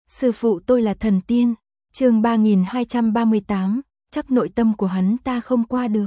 Sư phụ tôi là thần tiên. Chương 3238, chắc nội tâm của hắn ta không qua được.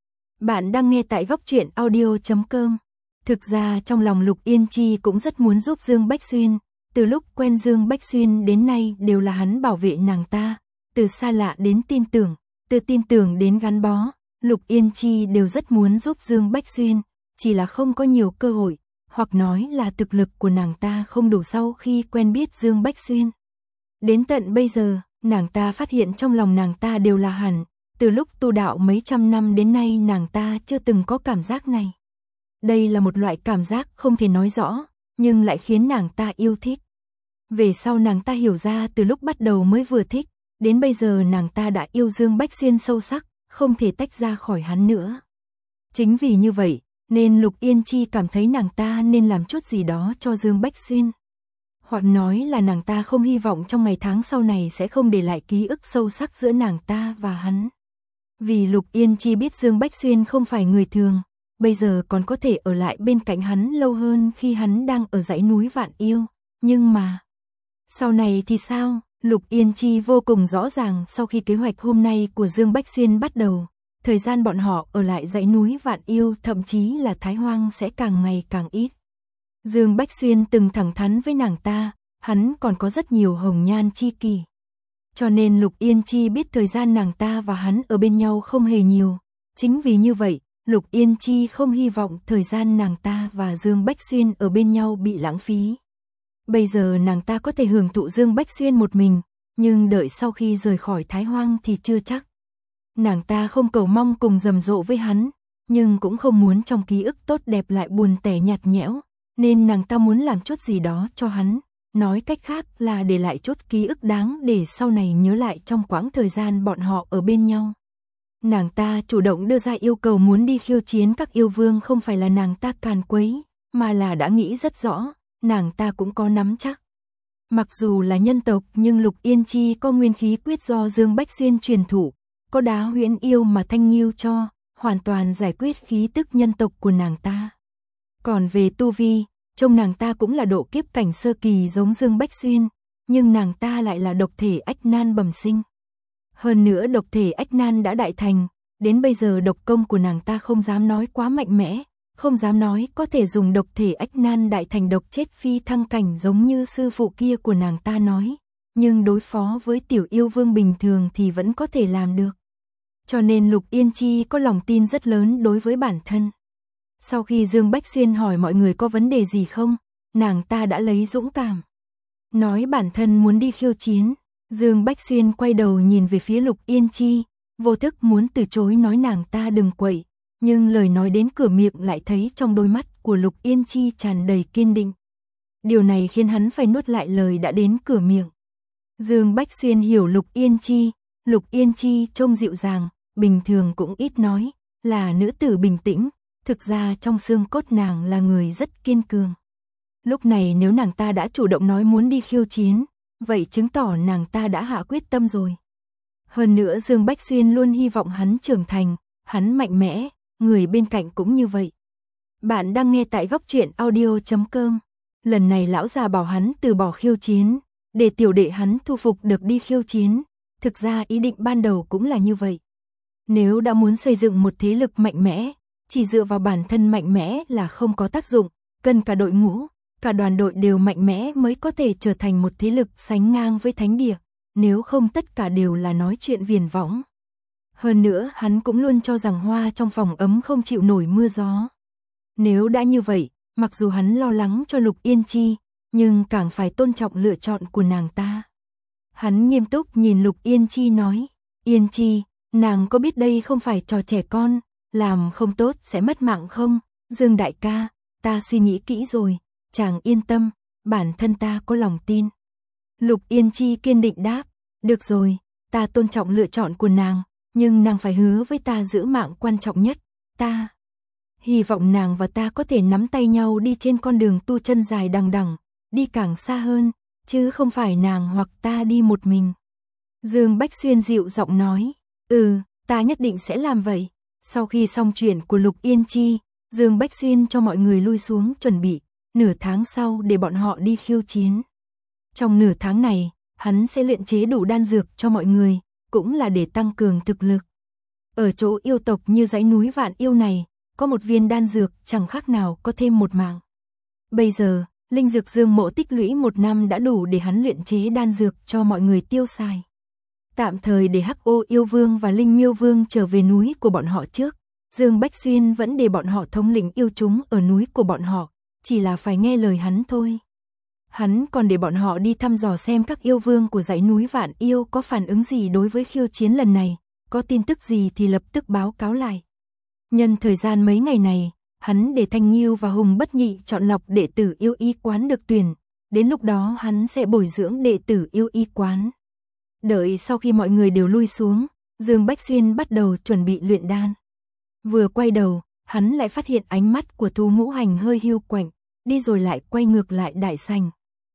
Bạn đang nghe tại góc truyện audio.com. Thực ra trong lòng Lục Yên Chi cũng rất muốn giúp Dương Bách Xuyên, từ lúc quen Dương Bách Xuyên đến nay đều là hắn bảo vệ nàng ta, từ xa lạ đến tin tưởng, từ tin tưởng đến gắn bó, Lục Yên Chi đều rất muốn giúp Dương Bách Xuyên, chỉ là không có nhiều cơ hội, hoặc nói là thực lực của nàng ta không đủ sau khi quen biết Dương Bách Xuyên. Đến tận bây giờ, nàng ta phát hiện trong lòng nàng ta đều là hẳn, từ lúc tu đạo mấy trăm năm đến nay nàng ta chưa từng có cảm giác này. Đây là một loại cảm giác không thể nói rõ, nhưng lại khiến nàng ta yêu thích. Về sau nàng ta hiểu ra từ lúc bắt đầu mới vừa thích, đến bây giờ nàng ta đã yêu Dương Bách Xuyên sâu sắc, không thể tách ra khỏi hắn nữa. Chính vì như vậy, nên Lục Yên Chi cảm thấy nàng ta nên làm chút gì đó cho Dương Bách Xuyên. Hoặc nói là nàng ta không hy vọng trong ngày tháng sau này sẽ không để lại ký ức sâu sắc giữa nàng ta và hắn. Vì Lục Yên Chi biết Dương Bách Xuyên không phải người thường, bây giờ còn có thể ở lại bên cạnh hắn lâu hơn khi hắn đang ở dãy núi Vạn Yêu. Nhưng mà, sau này thì sao? Lục Yên Chi vô cùng rõ ràng sau khi kế hoạch hôm nay của Dương Bách Xuyên bắt đầu, thời gian bọn họ ở lại dãy núi Vạn Yêu thậm chí là Thái Hoang sẽ càng ngày càng ít. Dương Bách Xuyên từng thẳng thắn với nàng ta, hắn còn có rất nhiều hồng nhan chi kỷ. Cho nên Lục Yên Chi biết thời gian nàng ta và hắn ở bên nhau không hề nhiều. Chính vì như vậy, Lục Yên Chi không hy vọng thời gian nàng ta và Dương Bách Xuyên ở bên nhau bị lãng phí. Bây giờ nàng ta có thể hưởng thụ Dương Bách Xuyên một mình, nhưng đợi sau khi rời khỏi Thái Hoang thì chưa chắc. Nàng ta không cầu mong cùng rầm rộ với hắn, nhưng cũng không muốn trong ký ức tốt đẹp lại buồn tẻ nhạt nhẽo, nên nàng ta muốn làm chút gì đó cho hắn, nói cách khác là để lại chút ký ức đáng để sau này nhớ lại trong quãng thời gian bọn họ ở bên nhau. Nàng ta chủ động đưa ra yêu cầu muốn đi khiêu chiến các yêu vương, không phải là nàng ta càn quấy, mà là đã nghĩ rất rõ, nàng ta cũng có nắm chắc. Mặc dù là nhân tộc nhưng Lục Yên Chi có nguyên khí quyết do Dương Bách Xuyên truyền thụ, có đá huyễn yêu mà Thanh Nghiêu cho, hoàn toàn giải quyết khí tức nhân tộc của nàng ta. Còn về tu vi, trông nàng ta cũng là độ kiếp cảnh sơ kỳ giống Dương Bách Xuyên, nhưng nàng ta lại là độc thể ách nan bẩm sinh. Hơn nữa độc thể ách nan đã đại thành, đến bây giờ độc công của nàng ta không dám nói quá mạnh mẽ, không dám nói có thể dùng độc thể ách nan đại thành độc chết phi thăng cảnh giống như sư phụ kia của nàng ta nói, nhưng đối phó với tiểu yêu vương bình thường thì vẫn có thể làm được. Cho nên Lục Yên Chi có lòng tin rất lớn đối với bản thân. Sau khi Dương Bách Xuyên hỏi mọi người có vấn đề gì không, nàng ta đã lấy dũng cảm nói bản thân muốn đi khiêu chiến. Dương Bách Xuyên quay đầu nhìn về phía Lục Yên Chi, vô thức muốn từ chối nói nàng ta đừng quậy, nhưng lời nói đến cửa miệng lại thấy trong đôi mắt của Lục Yên Chi tràn đầy kiên định. Điều này khiến hắn phải nuốt lại lời đã đến cửa miệng. Dương Bách Xuyên hiểu Lục Yên Chi trông dịu dàng, bình thường cũng ít nói, là nữ tử bình tĩnh, thực ra trong xương cốt nàng là người rất kiên cường. Lúc này nếu nàng ta đã chủ động nói muốn đi khiêu chiến, vậy chứng tỏ nàng ta đã hạ quyết tâm rồi. Hơn nữa Dương Bách Xuyên luôn hy vọng hắn trưởng thành, hắn mạnh mẽ, người bên cạnh cũng như vậy. Bạn đang nghe tại góc truyện audio.com. Lần này lão già bảo hắn từ bỏ khiêu chiến, để tiểu đệ hắn thu phục được đi khiêu chiến. Thực ra ý định ban đầu cũng là như vậy. Nếu đã muốn xây dựng một thế lực mạnh mẽ, chỉ dựa vào bản thân mạnh mẽ là không có tác dụng, cần cả đội ngũ, cả đoàn đội đều mạnh mẽ mới có thể trở thành một thế lực sánh ngang với thánh địa, nếu không tất cả đều là nói chuyện viển võng. Hơn nữa hắn cũng luôn cho rằng hoa trong phòng ấm không chịu nổi mưa gió. Nếu đã như vậy, mặc dù hắn lo lắng cho Lục Yên Chi, nhưng càng phải tôn trọng lựa chọn của nàng ta. Hắn nghiêm túc nhìn Lục Yên Chi nói, Yên Chi, nàng có biết đây không phải trò trẻ con, làm không tốt sẽ mất mạng không? Dương đại ca, ta suy nghĩ kỹ rồi, chàng yên tâm, bản thân ta có lòng tin. Lục Yên Chi kiên định đáp, được rồi, ta tôn trọng lựa chọn của nàng, nhưng nàng phải hứa với ta giữ mạng quan trọng nhất, ta hy vọng nàng và ta có thể nắm tay nhau đi trên con đường tu chân dài đằng đẵng, đi càng xa hơn, chứ không phải nàng hoặc ta đi một mình. Dương Bách Xuyên dịu giọng nói, ta nhất định sẽ làm vậy. Sau khi xong chuyện của Lục Yên Chi, Dương Bách Xuyên cho mọi người lui xuống chuẩn bị, nửa tháng sau để bọn họ đi khiêu chiến. Trong nửa tháng này, hắn sẽ luyện chế đủ đan dược cho mọi người, cũng là để tăng cường thực lực. Ở chỗ yêu tộc như dãy núi Vạn Yêu này, có một viên đan dược chẳng khác nào có thêm một mạng. Bây giờ, linh dược dương mộ tích lũy 1 năm đã đủ để hắn luyện chế đan dược cho mọi người tiêu xài. Tạm thời để Hắc Ô Yêu Vương và Linh Miêu Vương trở về núi của bọn họ trước, Dương Bách Xuyên vẫn để bọn họ thống lĩnh yêu chúng ở núi của bọn họ, chỉ là phải nghe lời hắn thôi. Hắn còn để bọn họ đi thăm dò xem các yêu vương của dãy núi Vạn Yêu có phản ứng gì đối với khiêu chiến lần này, có tin tức gì thì lập tức báo cáo lại. Nhân thời gian mấy ngày này, hắn để Thanh Nghiêu và Hùng Bất Nhị chọn lọc đệ tử yêu y quán được tuyển, đến lúc đó hắn sẽ bồi dưỡng đệ tử yêu y quán. Đợi sau khi mọi người đều lui xuống, Dương Bách Xuyên bắt đầu chuẩn bị luyện đan. Vừa quay đầu, hắn lại phát hiện ánh mắt của Thú Ngũ Hành hơi hiu quạnh, đi rồi lại quay ngược lại đại sảnh.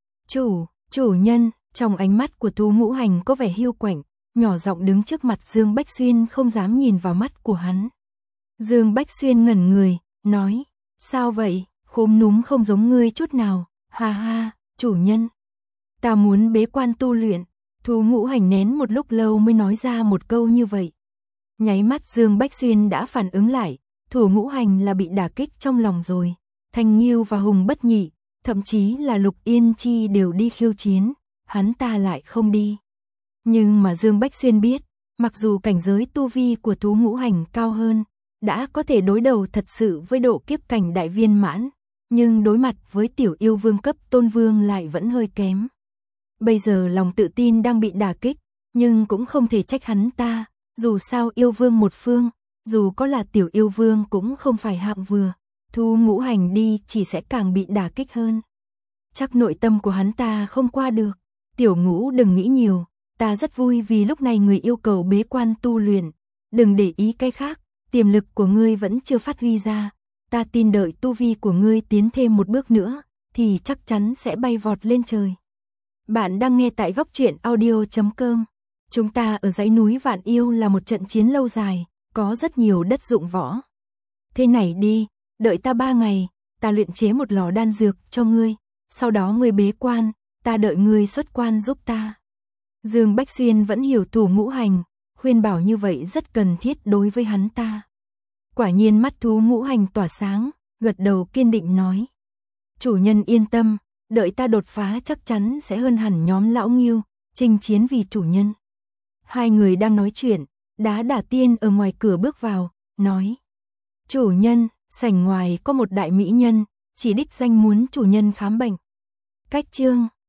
Chủ nhân, trong ánh mắt của Thú Ngũ Hành có vẻ hiu quạnh, nhỏ giọng đứng trước mặt Dương Bách Xuyên không dám nhìn vào mắt của hắn. Dương Bách Xuyên ngẩn người, nói, sao vậy, khốm núm không giống ngươi chút nào, ha ha, chủ nhân. Ta muốn bế quan tu luyện. Thú Ngũ Hành nén một lúc lâu mới nói ra một câu như vậy. Nháy mắt Dương Bách Xuyên đã phản ứng lại, Thú Ngũ Hành là bị đả kích trong lòng rồi. Thanh Nghiêu và Hùng Bất Nhị, thậm chí là Lục Yên Chi đều đi khiêu chiến, hắn ta lại không đi. Nhưng mà Dương Bách Xuyên biết, mặc dù cảnh giới tu vi của Thú Ngũ Hành cao hơn, đã có thể đối đầu thật sự với độ kiếp cảnh đại viên mãn, nhưng đối mặt với tiểu yêu vương cấp tôn vương lại vẫn hơi kém. Bây giờ lòng tự tin đang bị đả kích, nhưng cũng không thể trách hắn ta, dù sao yêu vương một phương, dù có là tiểu yêu vương cũng không phải hạng vừa, Thú Ngũ Hành đi chỉ sẽ càng bị đả kích hơn. Chắc nội tâm của hắn ta không qua được, Tiểu Ngũ đừng nghĩ nhiều, ta rất vui vì lúc này người yêu cầu bế quan tu luyện, đừng để ý cái khác, tiềm lực của ngươi vẫn chưa phát huy ra, ta tin đợi tu vi của ngươi tiến thêm một bước nữa, thì chắc chắn sẽ bay vọt lên trời. Bạn đang nghe tại Góc Truyện Audio.com. Chúng ta ở dãy núi Vạn Yêu là một trận chiến lâu dài, có rất nhiều đất dụng võ. Thế này đi, đợi ta 3 ngày, ta luyện chế một lò đan dược cho ngươi, sau đó ngươi bế quan, ta đợi ngươi xuất quan giúp ta. Dương Bách Xuyên vẫn hiểu Thú Ngũ Hành, khuyên bảo như vậy rất cần thiết đối với hắn ta. Quả nhiên mắt Thú Ngũ Hành tỏa sáng, gật đầu kiên định nói. Chủ nhân yên tâm, đợi ta đột phá chắc chắn sẽ hơn hẳn nhóm lão Nghiêu, chinh chiến vì chủ nhân. Hai người đang nói chuyện, Đá Đả Tiên ở ngoài cửa bước vào, nói. Chủ nhân, sảnh ngoài có một đại mỹ nhân, chỉ đích danh muốn chủ nhân khám bệnh. Cách chương